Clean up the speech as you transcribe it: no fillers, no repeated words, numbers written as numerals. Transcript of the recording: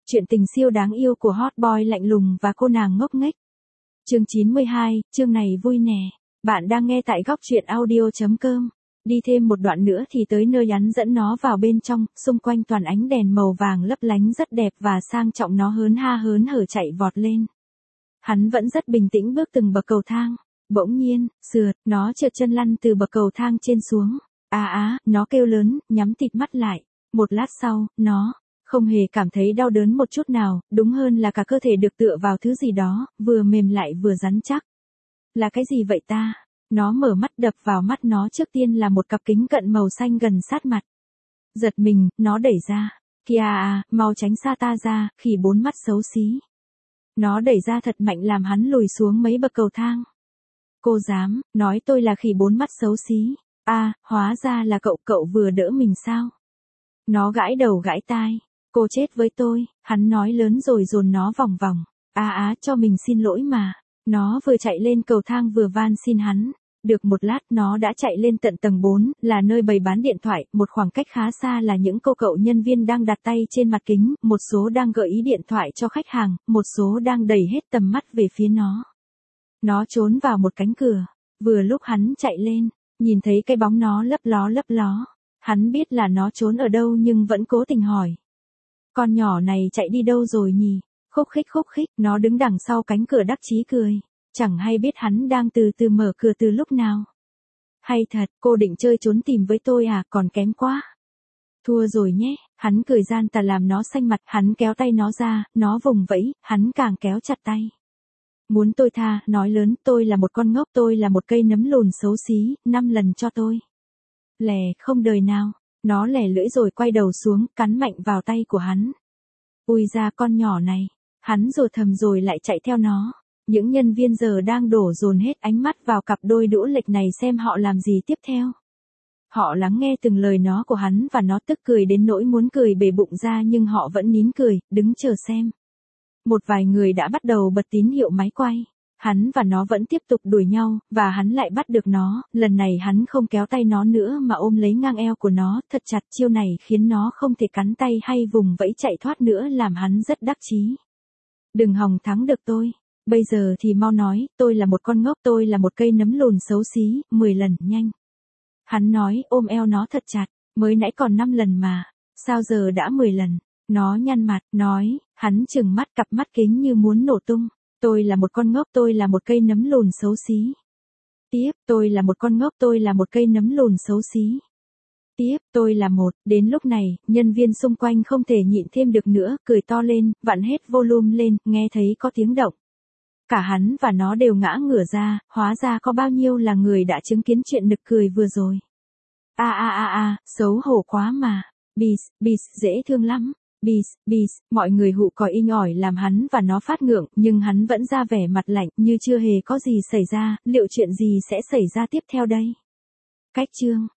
Chuyện tình siêu đáng yêu của hot boy lạnh lùng và cô nàng ngốc nghếch. Chương 92, chương này vui nè. Bạn đang nghe tại góc truyện audio.com. Đi thêm một đoạn nữa thì tới nơi hắn dẫn nó vào bên trong, xung quanh toàn ánh đèn màu vàng lấp lánh rất đẹp và sang trọng, nó hớn hở chạy vọt lên. Hắn vẫn rất bình tĩnh bước từng bậc cầu thang. Bỗng nhiên, sượt, nó trượt chân lăn từ bậc cầu thang trên xuống. Nó kêu lớn, nhắm tịt mắt lại. Một lát sau, nó không hề cảm thấy đau đớn một chút nào, đúng hơn là cả cơ thể được tựa vào thứ gì đó, vừa mềm lại vừa rắn chắc. Là cái gì vậy ta? Nó mở mắt, đập vào mắt nó trước tiên là một cặp kính cận màu xanh gần sát mặt. Giật mình, nó đẩy ra. Kìa mau tránh xa ta ra, khỉ bốn mắt xấu xí. Nó đẩy ra thật mạnh làm hắn lùi xuống mấy bậc cầu thang. Cô dám nói tôi là khỉ bốn mắt xấu xí? Hóa ra là cậu vừa đỡ mình sao? Nó gãi đầu gãi tai. Cô chết với tôi, hắn nói lớn rồi dồn nó vòng vòng. Cho mình xin lỗi mà. Nó vừa chạy lên cầu thang vừa van xin hắn. Được một lát nó đã chạy lên tận tầng 4, là nơi bày bán điện thoại, một khoảng cách khá xa là những cô cậu nhân viên đang đặt tay trên mặt kính, một số đang gợi ý điện thoại cho khách hàng, một số đang đẩy hết tầm mắt về phía nó. Nó trốn vào một cánh cửa, vừa lúc hắn chạy lên, nhìn thấy cái bóng nó lấp ló. Hắn biết là nó trốn ở đâu nhưng vẫn cố tình hỏi. Con nhỏ này chạy đi đâu rồi nhỉ? Khúc khích, nó đứng đằng sau cánh cửa đắc chí cười. Chẳng hay biết hắn đang từ từ mở cửa từ lúc nào. Hay thật, cô định chơi trốn tìm với tôi à, còn kém quá. Thua rồi nhé, hắn cười gian tà làm nó xanh mặt, hắn kéo tay nó ra, nó vùng vẫy, hắn càng kéo chặt tay. Muốn tôi tha, nói lớn, tôi là một con ngốc, tôi là một cây nấm lùn xấu xí, 5 lần cho tôi. Lè, không đời nào. Nó lè lưỡi rồi quay đầu xuống, cắn mạnh vào tay của hắn. Ui ra con nhỏ này. Hắn rồ thầm rồi lại chạy theo nó. Những nhân viên giờ đang đổ dồn hết ánh mắt vào cặp đôi đũa lệch này xem họ làm gì tiếp theo. Họ lắng nghe từng lời nói của hắn và nó tức cười đến nỗi muốn cười bể bụng ra nhưng họ vẫn nín cười, đứng chờ xem. Một vài người đã bắt đầu bật tín hiệu máy quay. Hắn và nó vẫn tiếp tục đuổi nhau, và hắn lại bắt được nó, lần này hắn không kéo tay nó nữa mà ôm lấy ngang eo của nó thật chặt, chiêu này khiến nó không thể cắn tay hay vùng vẫy chạy thoát nữa làm hắn rất đắc chí. Đừng hòng thắng được tôi, bây giờ thì mau nói, tôi là một con ngốc, tôi là một cây nấm lùn xấu xí, 10 lần, nhanh. Hắn nói, ôm eo nó thật chặt, mới nãy còn 5 lần mà, sao giờ đã 10 lần, nó nhăn mặt, nói, hắn trừng mắt cặp mắt kính như muốn nổ tung. Tôi là một con ngốc, tôi là một cây nấm lùn xấu xí. Tiếp, tôi là một con ngốc, tôi là một cây nấm lùn xấu xí. Tiếp, tôi là một, đến lúc này, nhân viên xung quanh không thể nhịn thêm được nữa, cười to lên, vặn hết volume lên, nghe thấy có tiếng động. Cả hắn và nó đều ngã ngửa ra, hóa ra có bao nhiêu là người đã chứng kiến chuyện nực cười vừa rồi. Xấu hổ quá mà. Bis, dễ thương lắm. Bis, mọi người hụ còi inh ỏi làm hắn và nó phát ngượng, nhưng hắn vẫn ra vẻ mặt lạnh, như chưa hề có gì xảy ra, liệu chuyện gì sẽ xảy ra tiếp theo đây? Cách chương